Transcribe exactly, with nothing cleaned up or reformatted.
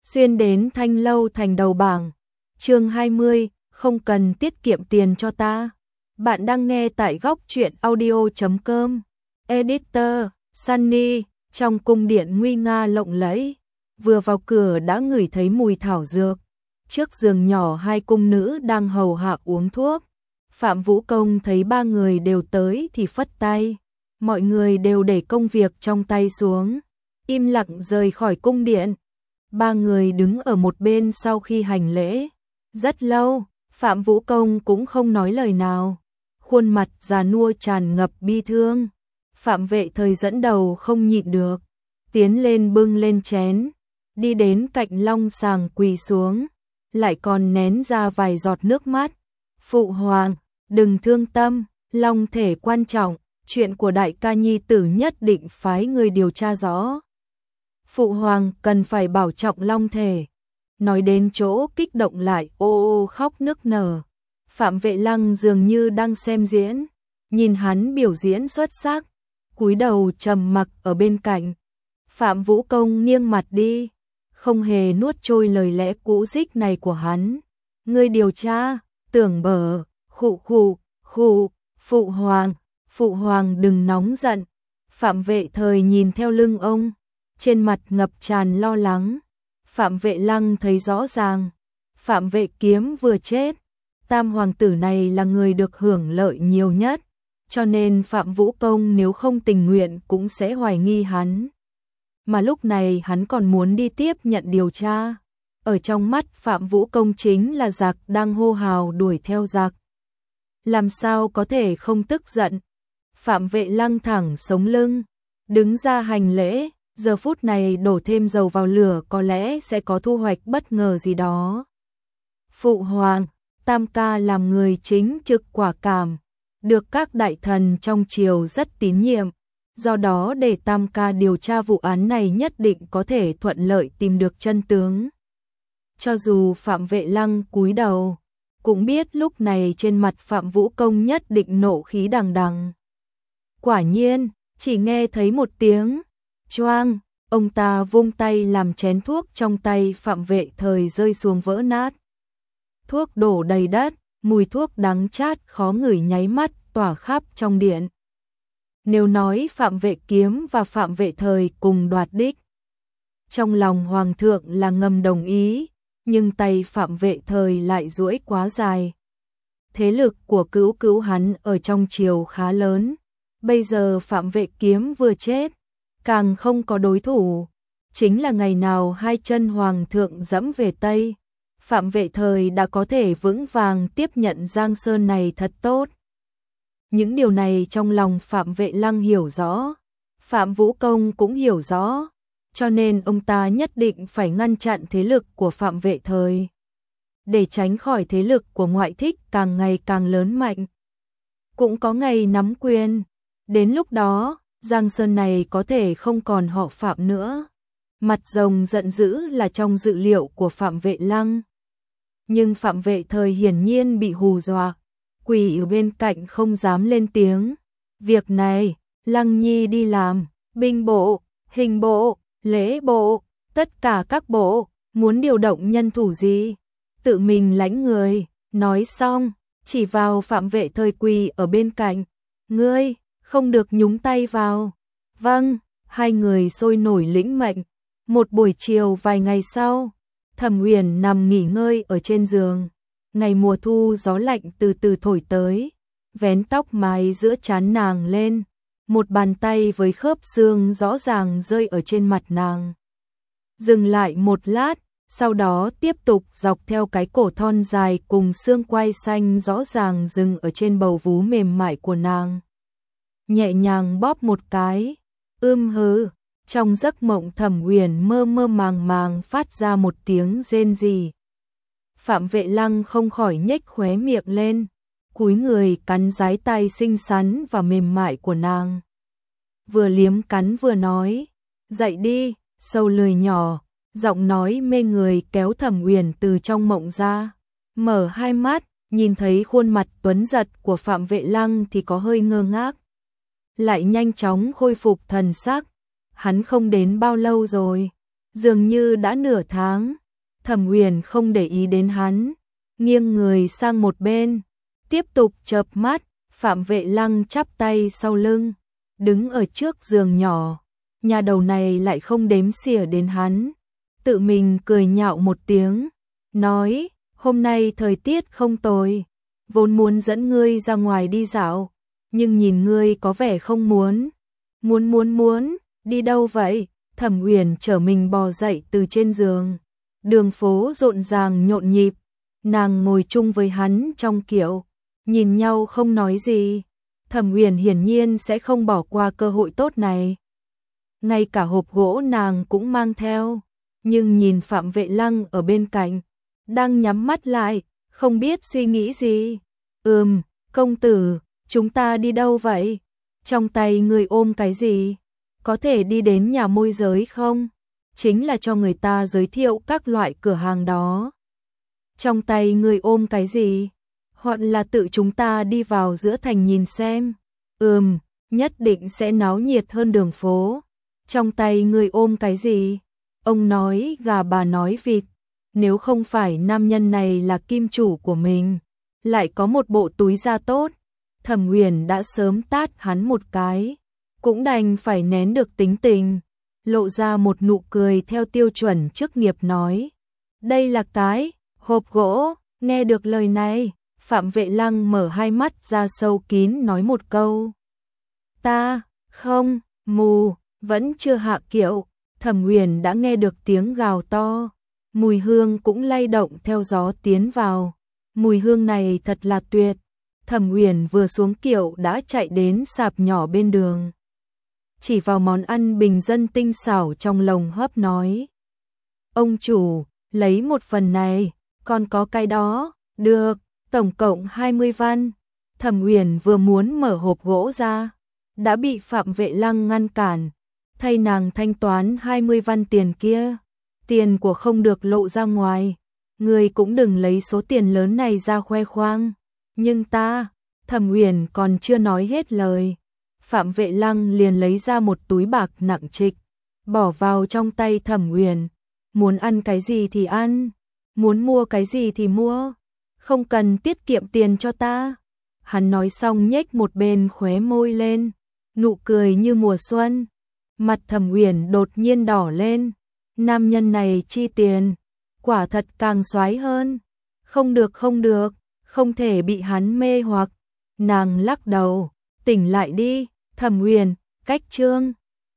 xuyên đến Thanh Lâu thành đầu bảng. Chương hai mươi, không cần tiết kiệm tiền cho ta. Bạn đang nghe tại góc truyện audio chấm com. Editor, Sunny, trong cung điện nguy nga lộng lẫy, vừa vào cửa đã ngửi thấy mùi thảo dược. Trước giường nhỏ hai cung nữ đang hầu hạ uống thuốc. Phạm Vũ Công thấy ba người đều tới thì phất tay. Mọi người đều để công việc trong tay xuống, im lặng rời khỏi cung điện. Ba người đứng ở một bên sau khi hành lễ. Rất lâu, Phạm Vũ Công cũng không nói lời nào. Khuôn mặt già nua tràn ngập bi thương. Phạm Vệ Thời dẫn đầu không nhịn được, tiến lên bưng lên chén, đi đến cạnh Long Sàng quỳ xuống, lại còn nén ra vài giọt nước mắt. Phụ hoàng, đừng thương tâm, Long thể quan trọng, chuyện của đại ca nhi tử nhất định phái người điều tra rõ. Phụ hoàng cần phải bảo trọng Long thể. Nói đến chỗ kích động lại ô ô khóc nức nở. Phạm Vệ Lăng dường như đang xem diễn, nhìn hắn biểu diễn xuất sắc, cúi đầu trầm mặc ở bên cạnh. Phạm Vũ Công nghiêng mặt đi, không hề nuốt trôi lời lẽ cũ dích này của hắn. Ngươi điều tra, tưởng bở, khụ khụ, khụ, phụ hoàng, phụ hoàng đừng nóng giận. Phạm Vệ Thời nhìn theo lưng ông, trên mặt ngập tràn lo lắng. Phạm Vệ Lăng thấy rõ ràng, Phạm Vệ Kiếm vừa chết, tam hoàng tử này là người được hưởng lợi nhiều nhất, cho nên Phạm Vũ Công nếu không tình nguyện cũng sẽ hoài nghi hắn. Mà lúc này hắn còn muốn đi tiếp nhận điều tra. Ở trong mắt Phạm Vũ Công chính là giặc đang hô hào đuổi theo giặc. Làm sao có thể không tức giận? Phạm Vệ Lăng thẳng sống lưng, đứng ra hành lễ. Giờ phút này đổ thêm dầu vào lửa có lẽ sẽ có thu hoạch bất ngờ gì đó. Phụ hoàng, Tam ca làm người chính trực quả cảm, được các đại thần trong triều rất tín nhiệm, do đó để Tam ca điều tra vụ án này nhất định có thể thuận lợi tìm được chân tướng. Cho dù Phạm Vệ Lăng cúi đầu, cũng biết lúc này trên mặt Phạm Vũ Công nhất định nộ khí đằng đằng. Quả nhiên, chỉ nghe thấy một tiếng choang, ông ta vung tay làm chén thuốc trong tay Phạm Vệ Thời rơi xuống vỡ nát. Thuốc đổ đầy đất, mùi thuốc đắng chát khó ngửi nháy mắt tỏa khắp trong điện. Nếu nói Phạm Vệ Kiếm và Phạm Vệ Thời cùng đoạt đích, trong lòng hoàng thượng là ngầm đồng ý, nhưng tay Phạm Vệ Thời lại duỗi quá dài. Thế lực của cữu cữu hắn ở trong triều khá lớn, bây giờ Phạm Vệ Kiếm vừa chết, càng không có đối thủ. Chính là ngày nào hai chân hoàng thượng dẫm về Tây, Phạm Vệ Thời đã có thể vững vàng tiếp nhận Giang Sơn này thật tốt. Những điều này trong lòng Phạm Vệ Lăng hiểu rõ, Phạm Vũ Công cũng hiểu rõ, cho nên ông ta nhất định phải ngăn chặn thế lực của Phạm Vệ Thời, để tránh khỏi thế lực của ngoại thích càng ngày càng lớn mạnh. Cũng có ngày nắm quyền, đến lúc đó Giang Sơn này có thể không còn họ Phạm nữa. Mặt rồng giận dữ là trong dự liệu của Phạm Vệ Lăng. Nhưng Phạm Vệ Thời hiển nhiên bị hù dọa, quỳ ở bên cạnh không dám lên tiếng. Việc này, Lăng Nhi đi làm, binh bộ, hình bộ, lễ bộ, tất cả các bộ, muốn điều động nhân thủ gì, tự mình lãnh người. Nói xong, chỉ vào Phạm Vệ Thời quỳ ở bên cạnh. Ngươi, không được nhúng tay vào. Vâng, hai người sôi nổi lĩnh mệnh. Một buổi chiều vài ngày sau, Thẩm Uyển nằm nghỉ ngơi ở trên giường. Ngày mùa thu gió lạnh từ từ thổi tới, vén tóc mái giữa trán nàng lên. Một bàn tay với khớp xương rõ ràng rơi ở trên mặt nàng. Dừng lại một lát, sau đó tiếp tục dọc theo cái cổ thon dài cùng xương quai xanh rõ ràng dừng ở trên bầu vú mềm mại của nàng. Nhẹ nhàng bóp một cái, ưm hừ, trong giấc mộng Thẩm Uyển mơ mơ màng màng phát ra một tiếng rên rỉ. Phạm Vệ Lăng không khỏi nhếch khóe miệng lên, cúi người cắn dái tay xinh xắn và mềm mại của nàng. Vừa liếm cắn vừa nói, dậy đi, sâu lười nhỏ, giọng nói mê người kéo Thẩm Uyển từ trong mộng ra. Mở hai mắt, nhìn thấy khuôn mặt tuấn giật của Phạm Vệ Lăng thì có hơi ngơ ngác. Lại nhanh chóng khôi phục thần sắc. Hắn không đến bao lâu rồi, Dường như đã nửa tháng, Thẩm Uyển không để ý đến hắn, nghiêng người sang một bên, tiếp tục chợp mắt. Phạm Vệ Lăng chắp tay sau lưng, đứng ở trước giường nhỏ, nhà đầu này lại không đếm xỉa đến hắn, tự mình cười nhạo một tiếng, nói, hôm nay thời tiết không tồi, vốn muốn dẫn ngươi ra ngoài đi dạo, nhưng nhìn ngươi có vẻ không muốn. Muốn muốn muốn, đi đâu vậy? Thẩm Uyển trở mình bò dậy từ trên giường, đường phố rộn ràng nhộn nhịp, nàng ngồi chung với hắn trong kiệu, nhìn nhau không nói gì. Thẩm Uyển hiển nhiên sẽ không bỏ qua cơ hội tốt này. Ngay cả hộp gỗ nàng cũng mang theo, nhưng nhìn Phạm Vệ Lăng ở bên cạnh, đang nhắm mắt lại, không biết suy nghĩ gì. Ừm, công tử, chúng ta đi đâu vậy? Trong tay người ôm cái gì? Có thể đi đến nhà môi giới không? Chính là cho người ta giới thiệu các loại cửa hàng đó. Trong tay người ôm cái gì? Hoặc là tự chúng ta đi vào giữa thành nhìn xem. Ừm, nhất định sẽ náo nhiệt hơn đường phố. Trong tay người ôm cái gì? Ông nói gà bà nói vịt. Nếu không phải nam nhân này là kim chủ của mình, lại có một bộ túi da tốt, Thẩm Uyển đã sớm tát hắn một cái, cũng đành phải nén được tính tình, lộ ra một nụ cười theo tiêu chuẩn chức nghiệp nói. Đây là cái hộp gỗ. Nghe được lời này, Phạm Vệ Lăng mở hai mắt ra sâu kín nói một câu. Ta, không, mù, vẫn chưa hạ kiệu. Thẩm Uyển đã nghe được tiếng gào to, mùi hương cũng lay động theo gió tiến vào. Mùi hương này thật là tuyệt. Thẩm Uyển vừa xuống kiệu đã chạy đến sạp nhỏ bên đường, chỉ vào món ăn bình dân tinh xảo trong lồng hấp nói. Ông chủ, lấy một phần này, còn có cái đó, được, tổng cộng hai mươi văn. Thẩm Uyển vừa muốn mở hộp gỗ ra, đã bị Phạm Vệ Lăng ngăn cản, thay nàng thanh toán hai mươi văn tiền kia. Tiền của không được lộ ra ngoài, người cũng đừng lấy số tiền lớn này ra khoe khoang. Nhưng ta, Thẩm Uyển còn chưa nói hết lời, Phạm Vệ Lăng liền lấy ra một túi bạc nặng trịch, bỏ vào trong tay Thẩm Uyển. Muốn ăn cái gì thì ăn, muốn mua cái gì thì mua, không cần tiết kiệm tiền cho ta. Hắn nói xong nhếch một bên khóe môi lên, nụ cười như mùa xuân. Mặt Thẩm Uyển đột nhiên đỏ lên, nam nhân này chi tiền, quả thật càng xoái hơn. Không được không được, không thể bị hắn mê hoặc. Nàng lắc đầu, tỉnh lại đi, Thẩm Uyển, cách chương.